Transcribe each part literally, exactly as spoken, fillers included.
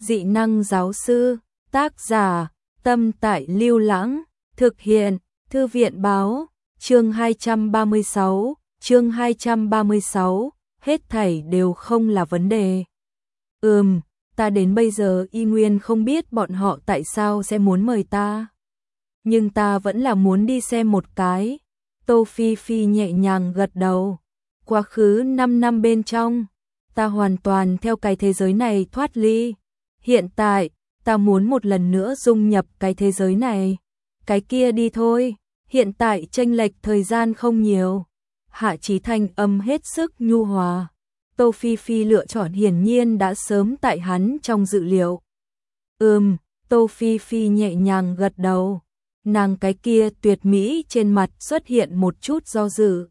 Dị năng giáo sư, tác giả, Tâm Tại Lưu Lãng, thực hiện, Thư viện báo, chương hai trăm ba mươi sáu, chương hai trăm ba mươi sáu, hết thảy đều không là vấn đề. Ừm, ta đến bây giờ y nguyên không biết bọn họ tại sao sẽ muốn mời ta. Nhưng ta vẫn là muốn đi xem một cái. Tô Phi Phi nhẹ nhàng gật đầu. Quá khứ năm năm bên trong, ta hoàn toàn theo cái thế giới này thoát ly. Hiện tại, ta muốn một lần nữa dung nhập cái thế giới này. Cái kia đi thôi, hiện tại chênh lệch thời gian không nhiều. Hạ Chí thanh âm hết sức nhu hòa. Tô Phi Phi lựa chọn hiển nhiên đã sớm tại hắn trong dự liệu. Ừm, Tô Phi Phi nhẹ nhàng gật đầu. Nàng cái kia tuyệt mỹ trên mặt xuất hiện một chút do dự.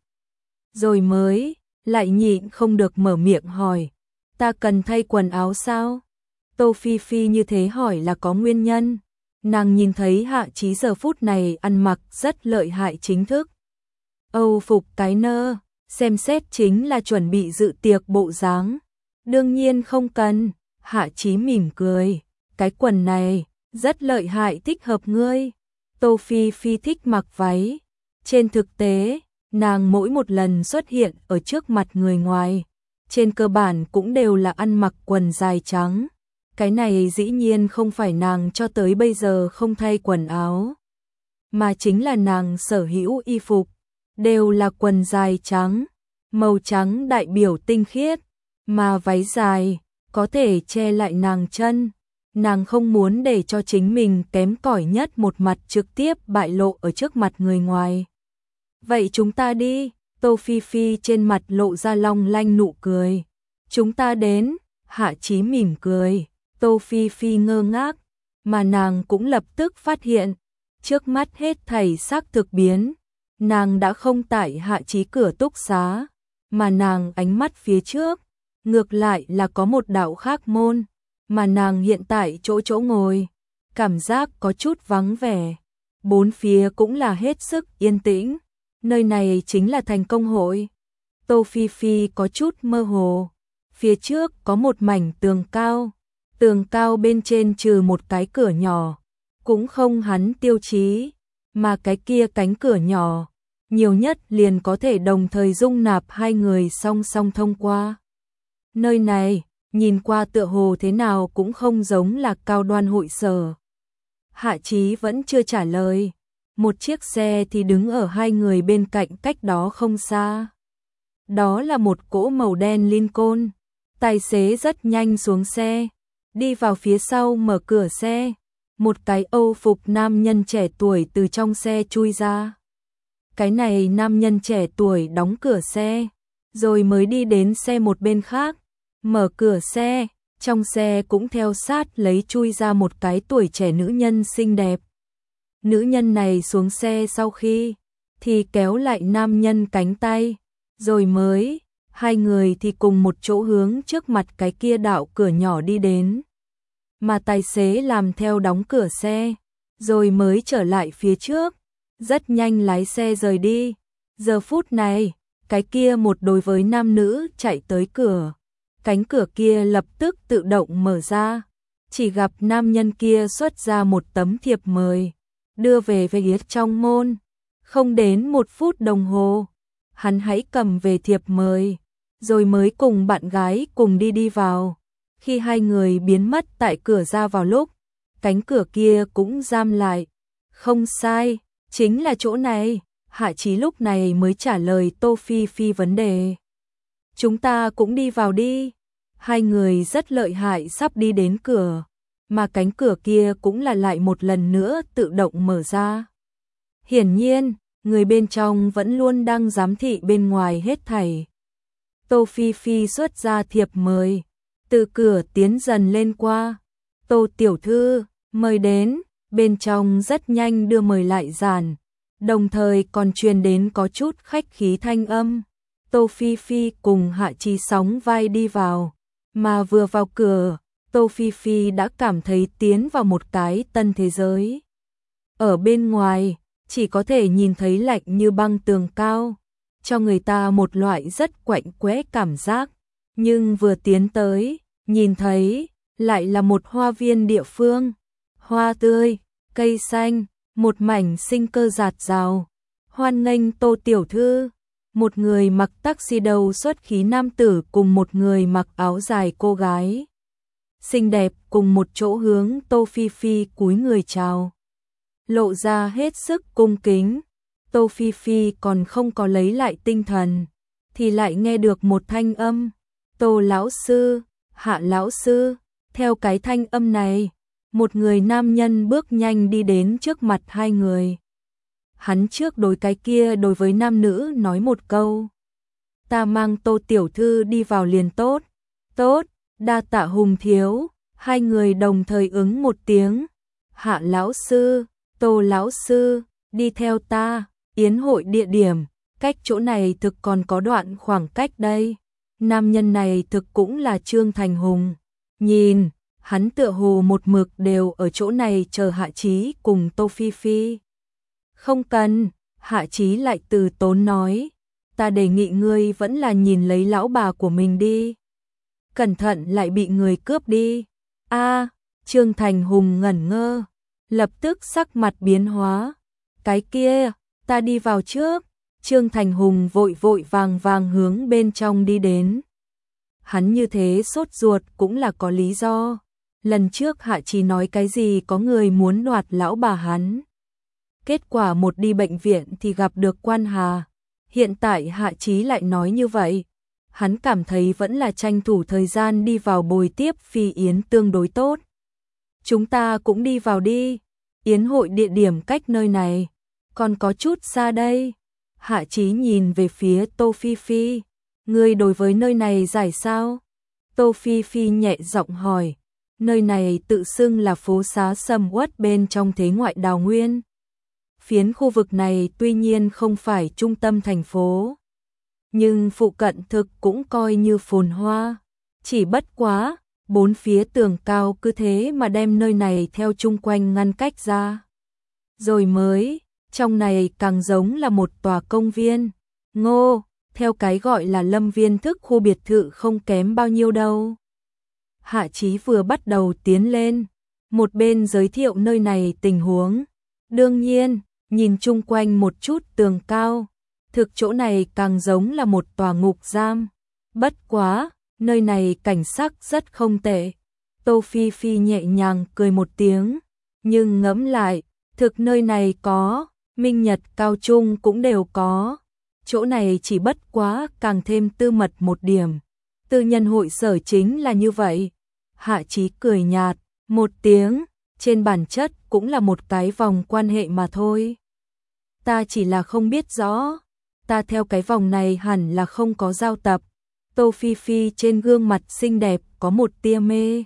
Rồi mới, lại nhịn không được mở miệng hỏi. Ta cần thay quần áo sao? Tô Phi Phi như thế hỏi là có nguyên nhân. Nàng nhìn thấy Hạ Chí giờ phút này ăn mặc rất lợi hại chính thức. Âu phục cái nơ, xem xét chính là chuẩn bị dự tiệc bộ dáng. Đương nhiên không cần, Hạ Chí mỉm cười. Cái quần này, rất lợi hại thích hợp ngươi. Tô Phi Phi thích mặc váy. Trên thực tế, nàng mỗi một lần xuất hiện ở trước mặt người ngoài, trên cơ bản cũng đều là ăn mặc quần dài trắng. Cái này dĩ nhiên không phải nàng cho tới bây giờ không thay quần áo, mà chính là nàng sở hữu y phục, đều là quần dài trắng, màu trắng đại biểu tinh khiết, mà váy dài, có thể che lại nàng chân. Nàng không muốn để cho chính mình kém cỏi nhất một mặt trực tiếp bại lộ ở trước mặt người ngoài. Vậy chúng ta đi, Tô Phi Phi trên mặt lộ ra long lanh nụ cười. Chúng ta đến, Hạ Chí mỉm cười. Tô Phi Phi ngơ ngác, mà nàng cũng lập tức phát hiện, trước mắt hết thảy xác thực biến. Nàng đã không tại Hạ Chí cửa túc xá, mà nàng ánh mắt phía trước, ngược lại là có một đạo khác môn, mà nàng hiện tại chỗ chỗ ngồi, cảm giác có chút vắng vẻ. Bốn phía cũng là hết sức yên tĩnh, nơi này chính là thành công hội. Tô Phi Phi có chút mơ hồ, phía trước có một mảnh tường cao. Tường cao bên trên trừ một cái cửa nhỏ, cũng không hắn tiêu chí, mà cái kia cánh cửa nhỏ, nhiều nhất liền có thể đồng thời dung nạp hai người song song thông qua. Nơi này, nhìn qua tựa hồ thế nào cũng không giống là cao đoan hội sở. Hạ Chí vẫn chưa trả lời, một chiếc xe thì đứng ở hai người bên cạnh cách đó không xa. Đó là một cỗ màu đen Lincoln, tài xế rất nhanh xuống xe. Đi vào phía sau mở cửa xe, một cái Âu phục nam nhân trẻ tuổi từ trong xe chui ra. Cái này nam nhân trẻ tuổi đóng cửa xe, rồi mới đi đến xe một bên khác, mở cửa xe, trong xe cũng theo sát lấy chui ra một cái tuổi trẻ nữ nhân xinh đẹp. Nữ nhân này xuống xe sau khi, thì kéo lại nam nhân cánh tay, rồi mới... Hai người thì cùng một chỗ hướng trước mặt cái kia đạo cửa nhỏ đi đến. Mà tài xế làm theo đóng cửa xe, rồi mới trở lại phía trước, rất nhanh lái xe rời đi. Giờ phút này, cái kia một đối với nam nữ chạy tới cửa. Cánh cửa kia lập tức tự động mở ra, chỉ gặp nam nhân kia xuất ra một tấm thiệp mời, đưa về phía trong môn. Không đến một phút đồng hồ, hắn hãy cầm về thiệp mời, rồi mới cùng bạn gái cùng đi đi vào. Khi hai người biến mất tại cửa ra vào lúc, cánh cửa kia cũng giam lại. Không sai, chính là chỗ này. Hạ Chí lúc này mới trả lời Tô Phi Phi vấn đề. Chúng ta cũng đi vào đi. Hai người rất lợi hại sắp đi đến cửa, mà cánh cửa kia cũng là lại một lần nữa tự động mở ra. Hiển nhiên, người bên trong vẫn luôn đang giám thị bên ngoài hết thảy. Tô Phi Phi xuất ra thiệp mời, từ cửa tiến dần lên qua. Tô tiểu thư, mời đến, bên trong rất nhanh đưa mời lại dàn, đồng thời còn truyền đến có chút khách khí thanh âm. Tô Phi Phi cùng Hạ Chí sóng vai đi vào, mà vừa vào cửa, Tô Phi Phi đã cảm thấy tiến vào một cái tân thế giới. Ở bên ngoài, chỉ có thể nhìn thấy lạnh như băng tường cao, cho người ta một loại rất quạnh quẽ cảm giác, nhưng vừa tiến tới, nhìn thấy lại là một hoa viên địa phương, hoa tươi, cây xanh, một mảnh sinh cơ rạt rào. Hoan nghênh Tô tiểu thư. Một người mặc tuxedo xuất khí nam tử cùng một người mặc áo dài cô gái xinh đẹp cùng một chỗ hướng Tô Phi Phi cúi người chào, lộ ra hết sức cung kính. Tô Phi Phi còn không có lấy lại tinh thần, thì lại nghe được một thanh âm, Tô lão sư, Hạ lão sư. Theo cái thanh âm này, một người nam nhân bước nhanh đi đến trước mặt hai người. Hắn trước đối cái kia đối với nam nữ nói một câu, ta mang Tô tiểu thư đi vào liền tốt. Tốt, đa tạ Hùng thiếu. Hai người đồng thời ứng một tiếng. Hạ lão sư, Tô lão sư, đi theo ta. Yến hội địa điểm, cách chỗ này thực còn có đoạn khoảng cách đây. Nam nhân này thực cũng là Trương Thành Hùng. Nhìn, hắn tựa hồ một mực đều ở chỗ này chờ Hạ Chí cùng Tô Phi Phi. Không cần, Hạ Chí lại từ tốn nói, ta đề nghị ngươi vẫn là nhìn lấy lão bà của mình đi. Cẩn thận lại bị người cướp đi. A, Trương Thành Hùng ngẩn ngơ, lập tức sắc mặt biến hóa. Cái kia, ta đi vào trước. Trương Thành Hùng vội vội vàng vàng hướng bên trong đi đến. Hắn như thế sốt ruột cũng là có lý do. Lần trước Hạ Chí nói cái gì có người muốn đoạt lão bà hắn. Kết quả một đi bệnh viện thì gặp được Quan Hà. Hiện tại Hạ Chí lại nói như vậy. Hắn cảm thấy vẫn là tranh thủ thời gian đi vào bồi tiếp Phi Yến tương đối tốt. Chúng ta cũng đi vào đi. Yến hội địa điểm cách nơi này còn có chút xa đây. Hạ Chí nhìn về phía Tô Phi Phi. Ngươi đối với nơi này giải sao? Tô Phi Phi nhẹ giọng hỏi. Nơi này tự xưng là phố xá sầm uất bên trong thế ngoại đào nguyên. Phiến khu vực này tuy nhiên không phải trung tâm thành phố, nhưng phụ cận thực cũng coi như phồn hoa. Chỉ bất quá, bốn phía tường cao cứ thế mà đem nơi này theo chung quanh ngăn cách ra. Rồi mới, trong này càng giống là một tòa công viên. Ngô, theo cái gọi là lâm viên thức khu biệt thự không kém bao nhiêu đâu. Hạ Chí vừa bắt đầu tiến lên, một bên giới thiệu nơi này tình huống. Đương nhiên, nhìn chung quanh một chút tường cao, thực chỗ này càng giống là một tòa ngục giam. Bất quá, nơi này cảnh sắc rất không tệ. Tô Phi Phi nhẹ nhàng cười một tiếng, nhưng ngẫm lại, thực nơi này có, minh nhật cao trung cũng đều có. Chỗ này chỉ bất quá càng thêm tư mật một điểm. Tư nhân hội sở chính là như vậy. Hạ Chí cười nhạt, một tiếng, trên bản chất cũng là một cái vòng quan hệ mà thôi. Ta chỉ là không biết rõ, ta theo cái vòng này hẳn là không có giao tập. Tô Phi Phi trên gương mặt xinh đẹp có một tia mê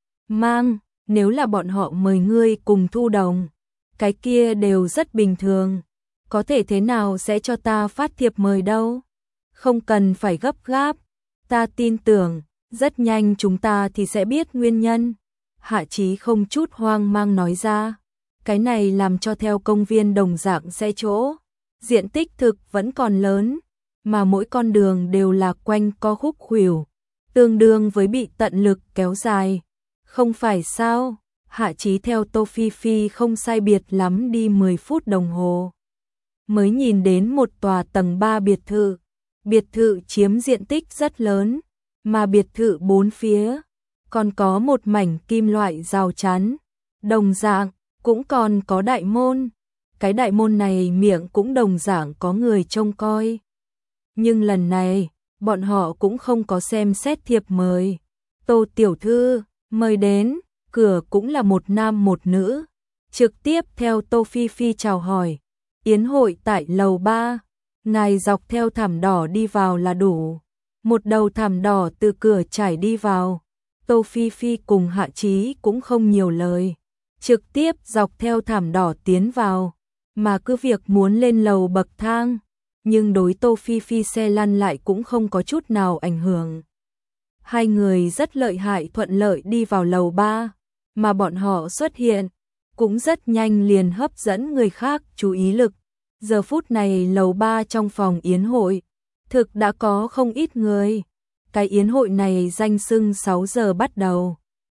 mang, nếu là bọn họ mời ngươi cùng thu đồng, cái kia đều rất bình thường. Có thể thế nào sẽ cho ta phát thiệp mời đâu? Không cần phải gấp gáp, ta tin tưởng, rất nhanh chúng ta thì sẽ biết nguyên nhân. Hạ Chí không chút hoang mang nói ra. Cái này làm cho theo công viên đồng dạng xe chỗ, diện tích thực vẫn còn lớn, mà mỗi con đường đều là quanh co khúc khuỷu, tương đương với bị tận lực kéo dài. Không phải sao? Hạ Chí theo Tô Phi Phi không sai biệt lắm đi mười phút đồng hồ, mới nhìn đến một tòa tầng ba biệt thự. Biệt thự chiếm diện tích rất lớn, mà biệt thự bốn phía còn có một mảnh kim loại rào chắn, đồng dạng cũng còn có đại môn. Cái đại môn này miệng cũng đồng dạng có người trông coi. Nhưng lần này, bọn họ cũng không có xem xét thiệp mời. Tô tiểu thư, mời đến, cửa cũng là một nam một nữ. Trực tiếp theo Tô Phi Phi chào hỏi. Yến hội tại lầu ba, ngài dọc theo thảm đỏ đi vào là đủ. Một đầu thảm đỏ từ cửa trải đi vào. Tô Phi Phi cùng Hạ Chí cũng không nhiều lời, trực tiếp dọc theo thảm đỏ tiến vào, mà cứ việc muốn lên lầu bậc thang, nhưng đối Tô Phi Phi xe lăn lại cũng không có chút nào ảnh hưởng. Hai người rất lợi hại thuận lợi đi vào lầu ba, mà bọn họ xuất hiện cũng rất nhanh liền hấp dẫn người khác chú ý lực. Giờ phút này lầu ba trong phòng yến hội, thực đã có không ít người. Cái yến hội này danh xưng sáu giờ bắt đầu,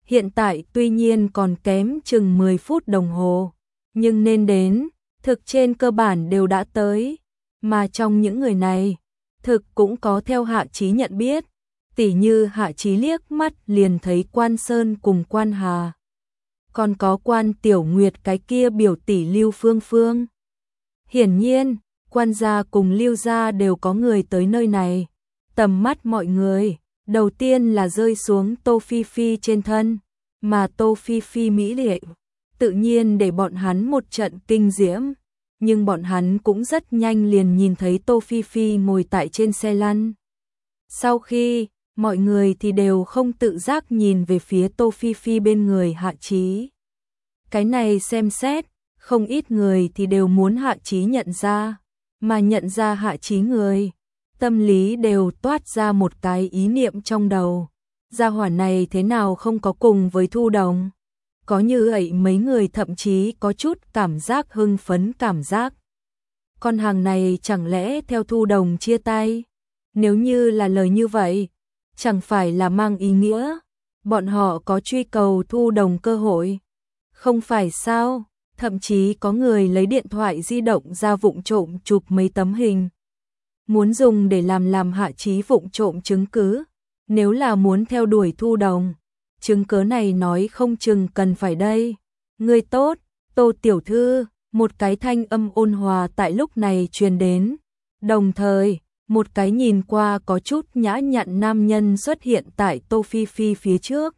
Hiện tại tuy nhiên còn kém chừng mười phút đồng hồ, nhưng nên đến, thực trên cơ bản đều đã tới, mà trong những người này, thực cũng có theo Hạ Chí nhận biết, tỉ như Hạ Chí liếc mắt liền thấy Quan Sơn cùng Quan Hà. Còn có Quan Tiểu Nguyệt cái kia biểu tỷ Lưu Phương Phương. Hiển nhiên, Quan gia cùng Lưu gia đều có người tới nơi này. Tầm mắt mọi người, đầu tiên là rơi xuống Tô Phi Phi trên thân, mà Tô Phi Phi mỹ lệ, tự nhiên để bọn hắn một trận kinh diễm. Nhưng bọn hắn cũng rất nhanh liền nhìn thấy Tô Phi Phi ngồi tại trên xe lăn. Sau khi, mọi người thì đều không tự giác nhìn về phía Tô Phi Phi bên người Hạ Chí. Cái này xem xét, không ít người thì đều muốn Hạ Chí nhận ra, mà nhận ra Hạ Chí người, tâm lý đều toát ra một cái ý niệm trong đầu. Gia hỏa này thế nào không có cùng với Thu Đồng? Có như vậy mấy người thậm chí có chút cảm giác hưng phấn cảm giác. Con hàng này chẳng lẽ theo Thu Đồng chia tay? Nếu như là lời như vậy, chẳng phải là mang ý nghĩa bọn họ có truy cầu Thu Đồng cơ hội? Không phải sao? Thậm chí có người lấy điện thoại di động ra vụng trộm chụp mấy tấm hình, muốn dùng để làm làm Hạ Chí vụng trộm chứng cứ. Nếu là muốn theo đuổi Thu Đồng, chứng cứ này nói không chừng cần phải đây. Người tốt, Tô tiểu thư, một cái thanh âm ôn hòa tại lúc này truyền đến. Đồng thời, một cái nhìn qua có chút nhã nhặn nam nhân xuất hiện tại Tô Phi Phi phía trước.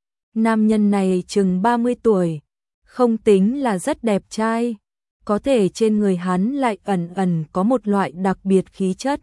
Nam nhân này chừng ba mươi tuổi, không tính là rất đẹp trai, có thể trên người hắn lại ẩn ẩn có một loại đặc biệt khí chất.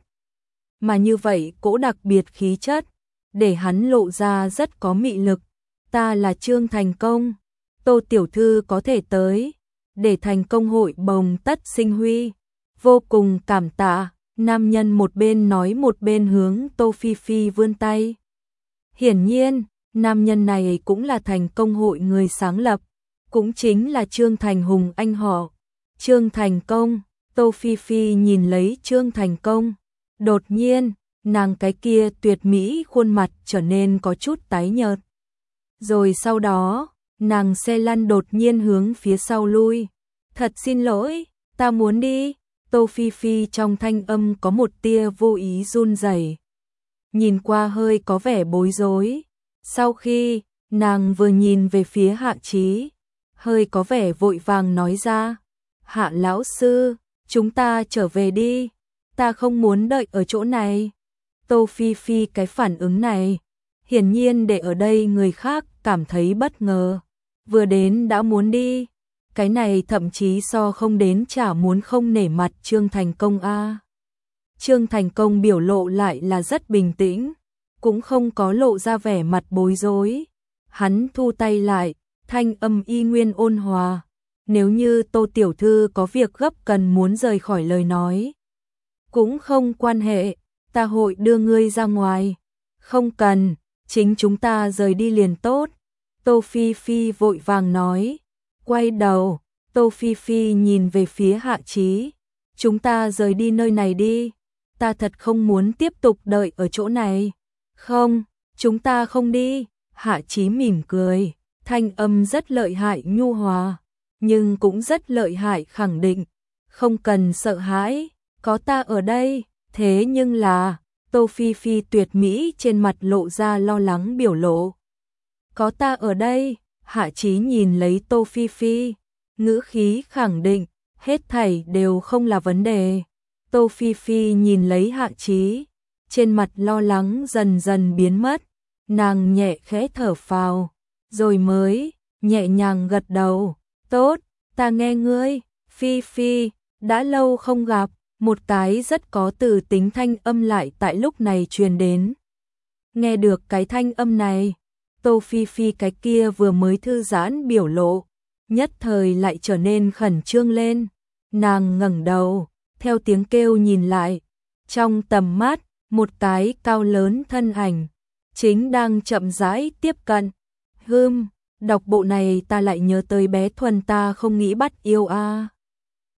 Mà như vậy cỗ đặc biệt khí chất, để hắn lộ ra rất có mị lực. Ta là Trương Thành Công, Tô tiểu thư có thể tới, để Thành Công hội bồng tất sinh huy. Vô cùng cảm tạ, nam nhân một bên nói một bên hướng Tô Phi Phi vươn tay. Hiển nhiên, nam nhân này cũng là Thành Công hội người sáng lập, cũng chính là Trương Thành Hùng anh họ. Trương Thành Công, Tô Phi Phi nhìn lấy Trương Thành Công, đột nhiên, nàng cái kia tuyệt mỹ khuôn mặt trở nên có chút tái nhợt. Rồi sau đó, nàng xe lăn đột nhiên hướng phía sau lui. Thật xin lỗi, ta muốn đi. Tô Phi Phi trong thanh âm có một tia vô ý run rẩy, nhìn qua hơi có vẻ bối rối. Sau khi, nàng vừa nhìn về phía Hạ Chí, hơi có vẻ vội vàng nói ra, Hạ lão sư, chúng ta trở về đi, ta không muốn đợi ở chỗ này. Tô Phi Phi cái phản ứng này, hiển nhiên để ở đây người khác cảm thấy bất ngờ, vừa đến đã muốn đi, cái này thậm chí so không đến chả muốn không nể mặt Trương Thành Công a. Trương Thành Công biểu lộ lại là rất bình tĩnh, cũng không có lộ ra vẻ mặt bối rối. Hắn thu tay lại, thanh âm y nguyên ôn hòa. Nếu như Tô tiểu thư có việc gấp cần muốn rời khỏi lời nói, cũng không quan hệ, ta hội đưa ngươi ra ngoài. Không cần, chính chúng ta rời đi liền tốt. Tô Phi Phi vội vàng nói. Quay đầu, Tô Phi Phi nhìn về phía Hạ Chí. Chúng ta rời đi nơi này đi. Ta thật không muốn tiếp tục đợi ở chỗ này. Không, chúng ta không đi. Hạ Chí mỉm cười, thanh âm rất lợi hại nhu hòa, nhưng cũng rất lợi hại khẳng định. Không cần sợ hãi, có ta ở đây. Thế nhưng là, Tô Phi Phi tuyệt mỹ trên mặt lộ ra lo lắng biểu lộ. Có ta ở đây, Hạ Chí nhìn lấy Tô Phi Phi, ngữ khí khẳng định, hết thảy đều không là vấn đề. Tô Phi Phi nhìn lấy Hạ Chí, trên mặt lo lắng dần dần biến mất, nàng nhẹ khẽ thở phào, rồi mới nhẹ nhàng gật đầu. Tốt, ta nghe ngươi. Phi Phi, đã lâu không gặp. Một cái rất có từ tính thanh âm lại tại lúc này truyền đến. Nghe được cái thanh âm này, Tô Phi Phi cái kia vừa mới thư giãn biểu lộ, nhất thời lại trở nên khẩn trương lên. Nàng ngẩng đầu, theo tiếng kêu nhìn lại, trong tầm mắt, một cái cao lớn thân ảnh, chính đang chậm rãi tiếp cận. Hừm, đọc bộ này ta lại nhớ tới bé Thuần ta không nghĩ bắt yêu a.